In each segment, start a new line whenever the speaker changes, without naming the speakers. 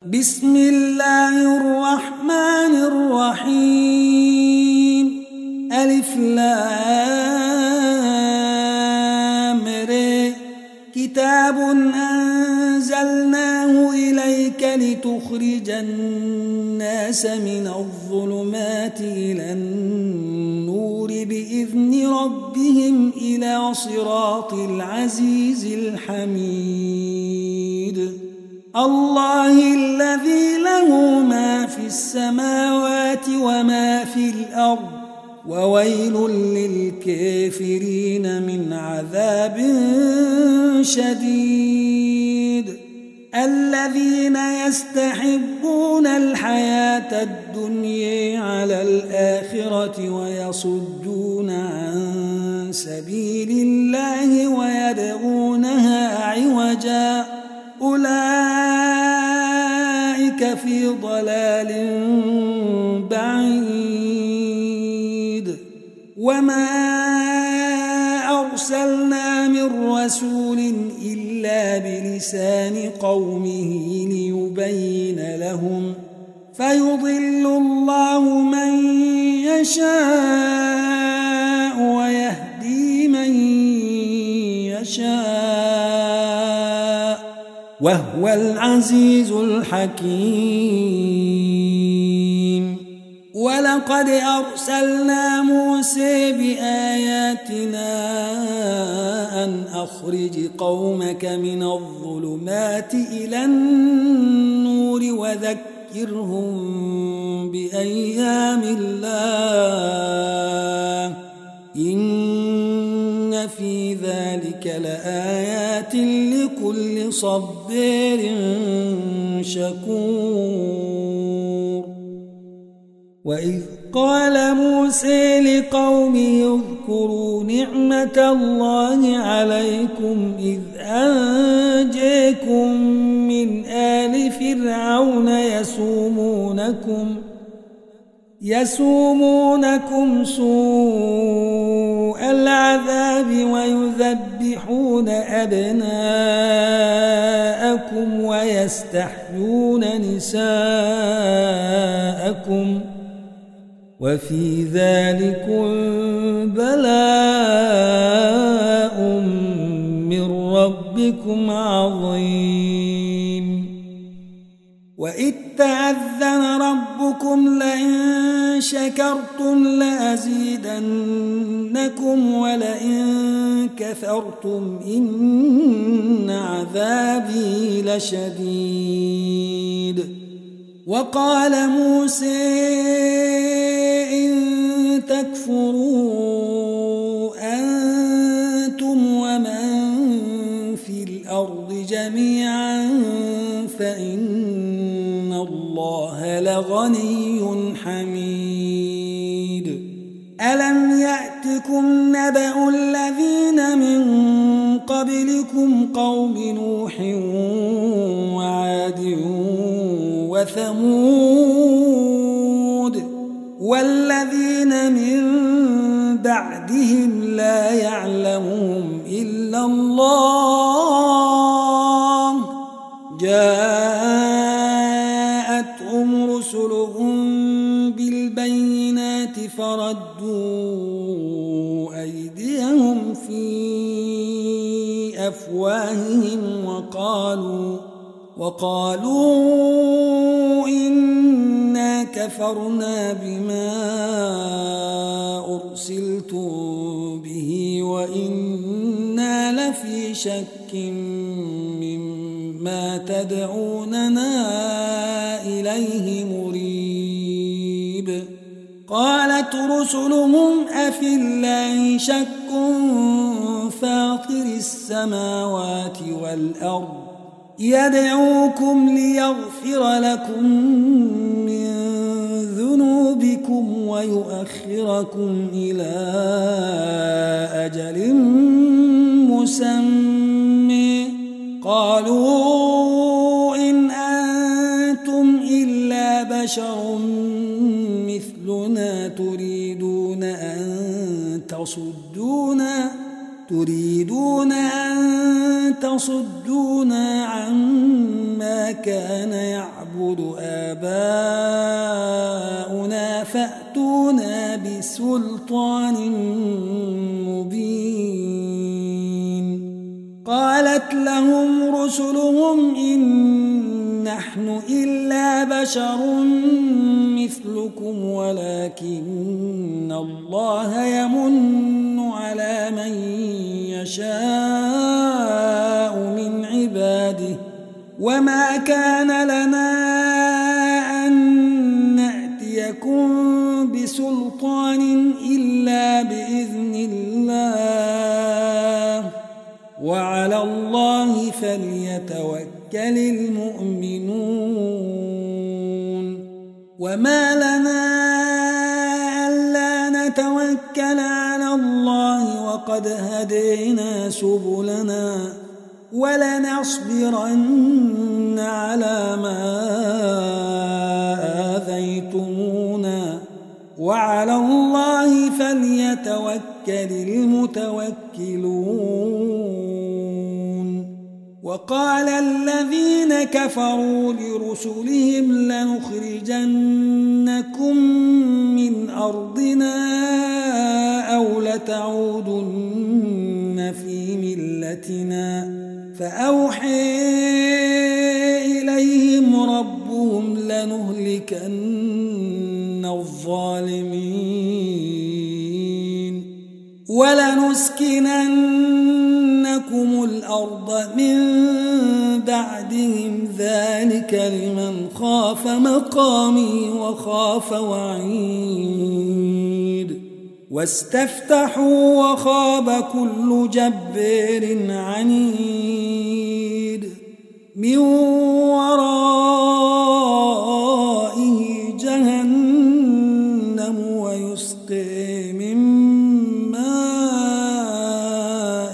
بسم الله الرحمن الرحيم ألف لام ر كتاب أنزلناه إليك لتخرج الناس من الظلمات إلى النور بإذن ربهم إلى صراط العزيز الحميد الله الذي له ما في السماوات وما في الأرض وويل للكافرين من عذاب شديد الذين يستحبون الحياة الدنيا على الآخرة ويصدون عن سبيل الله ويبغونها عوجا أولئك في ضلال بعيد وما أرسلنا من رسول إلا بلسان قومه ليبين لهم فيضل الله من يشاء ويهدي من يشاء وهو العزيز الحكيم ولقد أرسلنا موسى بآياتنا أن أخرج قومك من الظلمات إلى النور وذكرهم بأيام الله إن في ذلك لآيات لكل صبار شكور وإذ قال موسى لقومه اذكروا نعمة الله عليكم إذ أنجاكم من آل فرعون يسومونكم سوء العذاب ويذبحون أبناءكم ويستحيون نساءكم وفي ذلكم بلاء من ربكم عظيم وإذ تأذن ربكم لئن شكرتم لأزيدنكم ولئن كفرتم إن عذابي لشديد وقال موسى إن تكفروا أنتم ومن في الأرض جميعا فإن الله لغني حميد ألم يأتكم نبأ الذين من قبلكم قوم نوح وعاد وثمود والذين من بعدهم لا يعلمهم إلا الله جاءتهم رسلهم بالبينات فردوا أيديهم في أفواههم وقالوا إنا كفرنا بما أرسلتم به وإنا لفي شك مما تدعوننا إليه مريب قالت رسلهم أفي الله شك فاطر السماوات والأرض يدعوكم ليغفر لكم من ذنوبكم ويؤخركم إلى أجل مسمى قالوا إن أنتم إلا بشر مثلنا تريدون أن تصدونا عما كان يعبد نعبد آباؤنا فأتونا بسلطان مبين. قالت لهم رسلهم إن نحن إلا بشر مثلكم ولكن الله يمن على من يشاء من عباده وما كان لنا أن نأتيكم بسلطان إلا بإذن الله وعلى الله فليتوكل المؤمنون. وما لنا ألا نتوكل على الله وقد هدينا سبلنا ولنصبرن على ما آذيتمونا وعلى الله فليتوكل المتوكلون. وقال الذين كفروا لرسلهم لنخرجنكم من أرضنا أو لتعودن في ملتنا فأوحى إليهم ربهم لنهلكن الظالمين ولنسكننكم الأرض من بعدهم ذلك لمن خاف مقامي وخاف وعيد. واستفتحوا وخاب كل جبار عنيد من ورائه جهنم ويسقي من ماء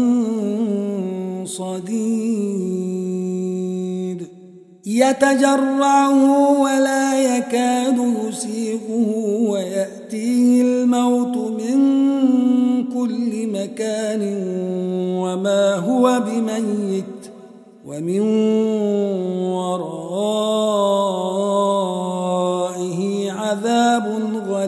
صديد يتجرعه ولا يكاد يسيغه ويأتيه الموت من كل مكان وما هو بميت ومن ورائه عذاب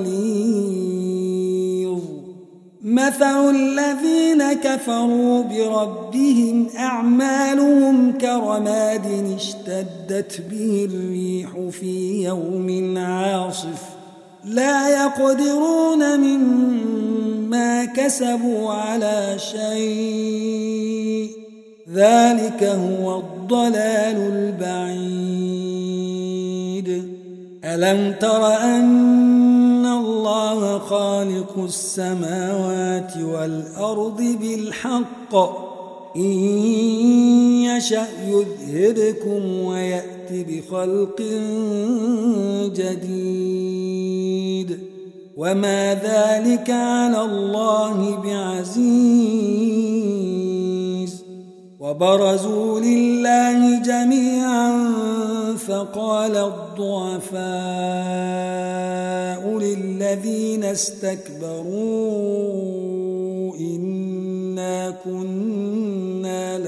غليظ. مثل الذين كفروا بربهم أعمالهم كرماد اشتدت به الريح في يوم عاصف لا يقدرون مما كسبوا على شيء ذلك هو الضلال البعيد. ألم تر أن الله خالق السماوات والأرض بالحق إن يشأ يذهبكم ويأتي بخلق جديد وما ذلك على الله بعزيز. وبرزوا لله جميعا فقال الضعفاء للذين استكبروا إنا كنا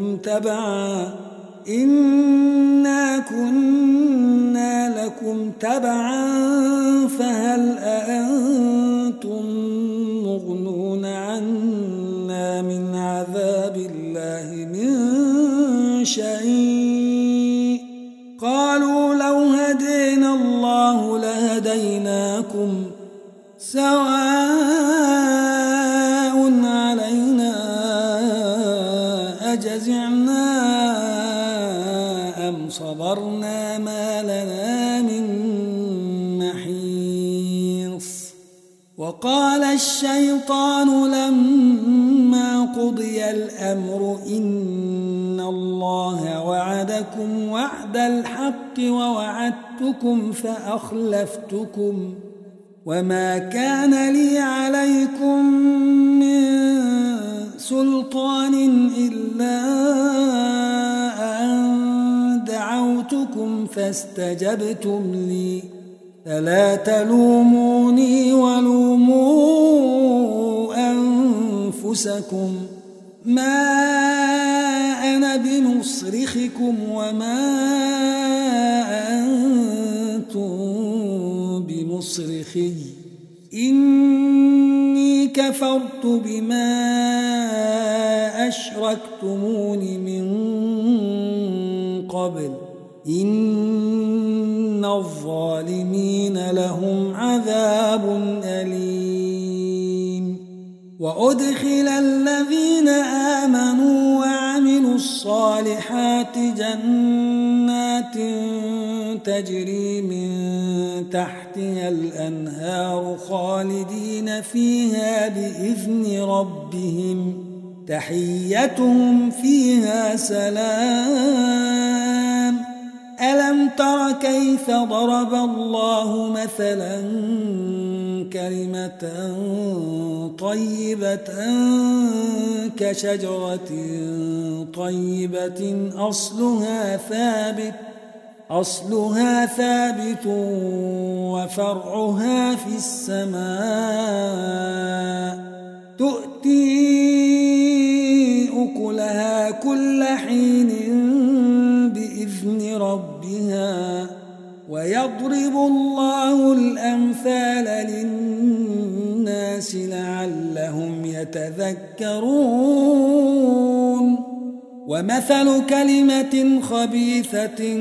لكم تبعا فهل أنتم مغنون عنا من عذاب الله من شيء قالوا لو هدينا الله لهديناكم سواء علينا أجزعنا أم صبرنا ما لنا من محيص. وقال الشيطان لما قضي الأمر إن الله وعدكم وعد الحق ووعدتكم فأخلفتكم وما كان لي عليكم من سلطان إلا أن دعوتكم فاستجبتم لي فلا تلوموني ولوموا أنفسكم ما أنا بمصرخكم وما شيخي إني كفرت بما أشركتمون من قبل إن الظالمين لهم عذاب أليم وأدخل الذين آمنوا وعملوا الصالحات جنات تجري من تحتها الأنهار خالدين فيها بإذن ربهم تحيتهم فيها سلام ألم تر كيف ضرب الله مثلا كلمة طيبة كشجرة طيبة أصلها ثابت وفرعها في السماء تؤتي أكلها كل حين بإذن ربها ويضرب الله الأمثال للناس لعلهم يتذكرون ومثل كلمة خبيثة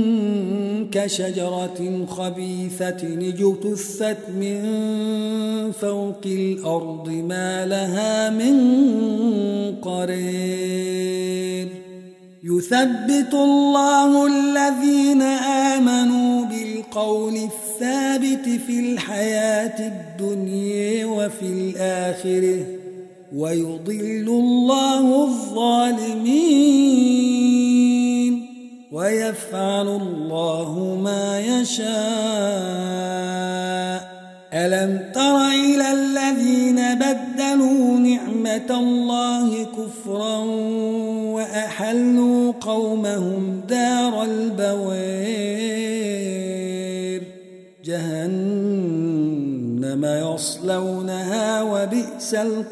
كشجرة خبيثة اجتثت من فوق الأرض ما لها من قرير يثبت الله الذين آمنوا بالقول الثابت في الحياة الدنيا وفي الآخرة ويضل الله الظالمين ويفعل الله ما يشاء ألم تر إلى الذين بدلوا نعمة الله كفرا وأحلوا قومهم دار البوار جهنم يصلونها وبئس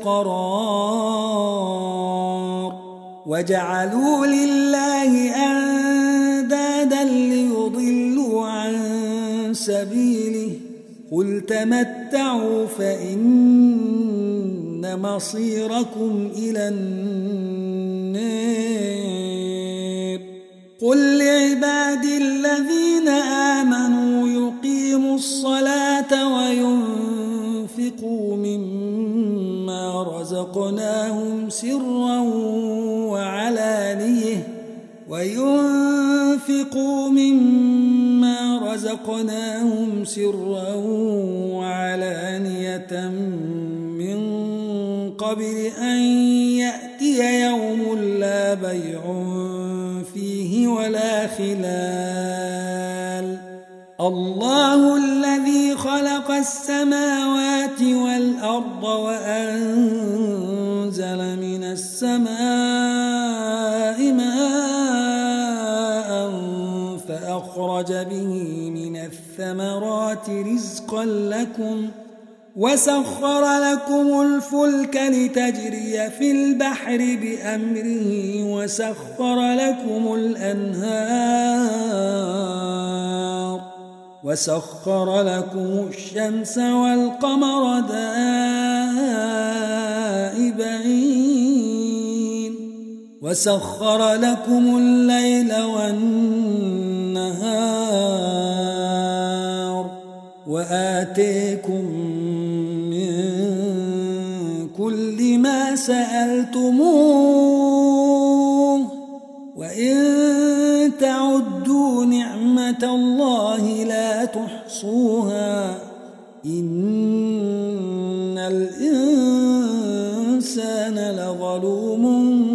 القرار وجعلوا لله أندادا ليضلوا عن سبيله قل تمتعوا فإن مصيركم إلى النار قل لعبادي الذين آمنوا يقيموا الصلاة وينفقوا مما رزقناهم سرا وعلانية من قبل أن يأتي يوم لا بيع فيه ولا خلال الله الذي خلق السماوات والأرض وأنزل من السماء ماء فأخرج به من الثمرات رزقا لكم وسخر لكم الفلك لتجري في البحر بأمره وسخر لكم الأنهار وسخر لكم الشمس والقمر دائبين وسخر لكم الليل والنهار وآتيكم من كل ما سألتموه وإن تعدوا نعمة الله لا تحصوها إن الإنسان لظلوم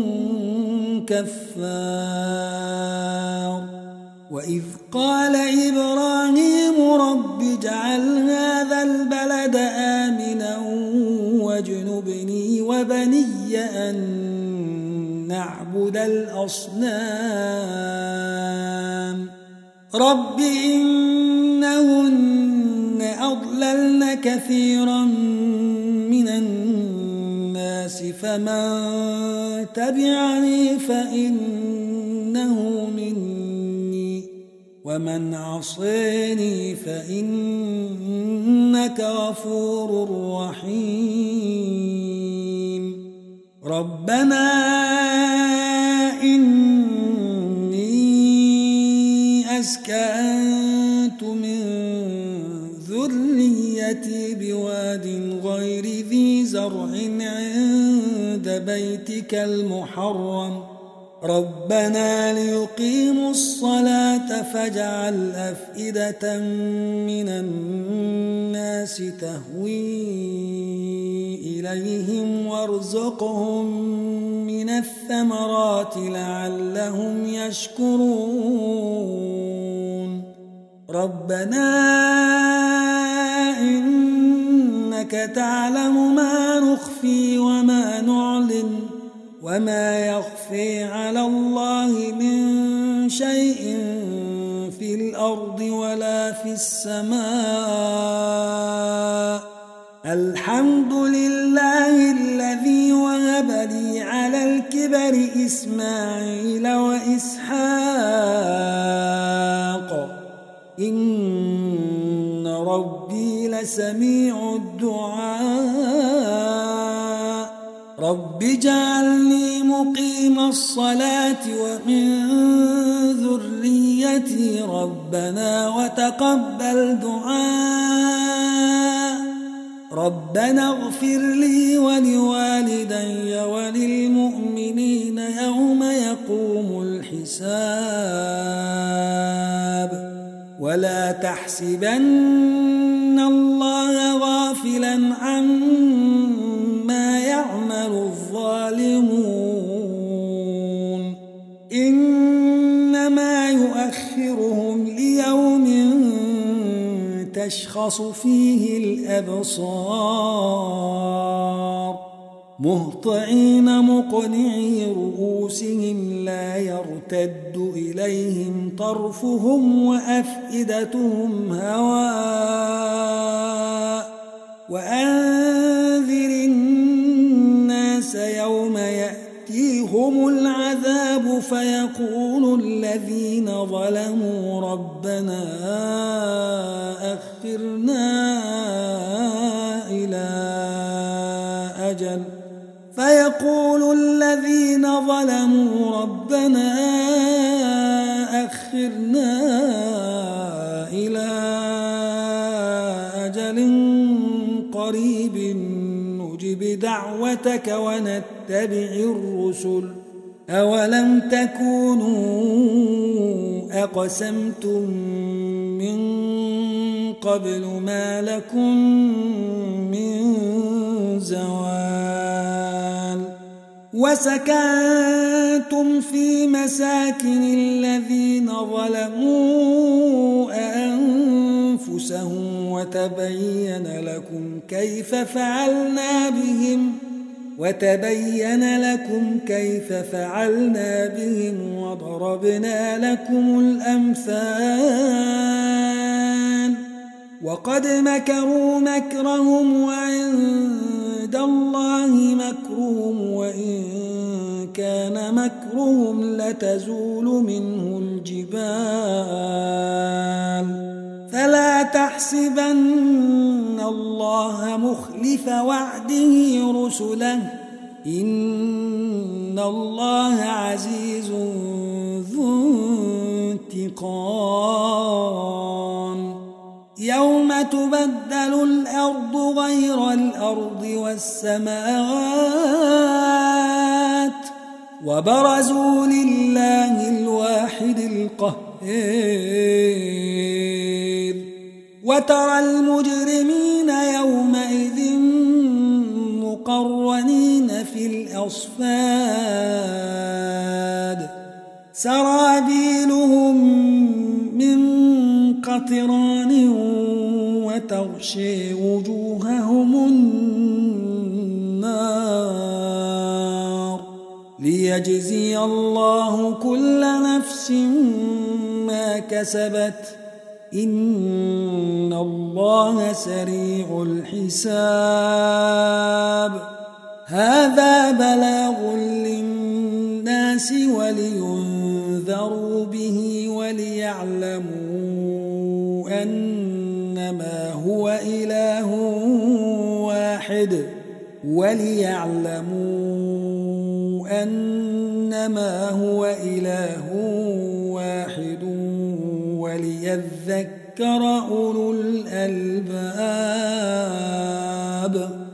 كفار وإذ قال إبراهيم رب اجعل هذا البلد آمنا واجنبني وبني أن نعبد الأصنام رب إنهن أضللن كثيرا من الناس فمن تبعني فإنه مني ومن عصيني فإنك غفور رحيم ربنا إني أسكنت من ذريتي بواد غير ذي زرع عند بيتك المحرم ربنا ليقيموا الصلاة فاجعل أفئدة من الناس تهوي إليهم وارزقهم من الثمرات لعلهم يشكرون ربنا إنك تعلم ما نخفي وما نعلن وما يخفي على الله من شيء في الأرض ولا في السماء الحمد لله الذي وهب لي على الكبر إسماعيل وإسحاق إن ربي لسميع الدعاء رب اجعلني مقيم الصلاة ومن ذريتي ربنا وتقبل دعاء ربنا اغفر لي ولوالدي وللمؤمنين يوم يقوم الحساب ولا تحسبن الله غافلا عما يعمل الظالمون إنما يؤخرهم ليوم تشخص فيه الأبصار مهطعين مقنعي رؤوسهم لا يرتد إليهم طرفهم وأفئدتهم هواء وأنذر الناس يوم يأتيهم العذاب فيقول الذين ظلموا ربنا أخرنا إلى أجل قريب نجب دعوتك ونتبع الرسل أولم تكونوا أقسمتم من قبل ما لكم من زوال وسكنتم في مساكن الذين ظلموا أنفسهم وتبين لكم كيف فعلنا بهم وضربنا لكم الأمثال وقد مكروا مكرهم وعند الله مكرهم وإن كان مكرهم لتزول منه الجبال فلا تحسبن الله مخلف وعده رسله إن الله عزيز ذو انتقام يوم تبدل الأرض غير الأرض والسماوات وبرزوا لله الواحد القهار وترى المجرمين يومئذ مقرنين في الأصفاد سرابيلهم من قطران وتغشي وجوههم النار ليجزي الله كل نفس ما كسبت إن الله سريع الحساب هذا بلاغ للناس ولينذروا به وليعلموا أنما هو إله واحد وليذكر أولو الألباب.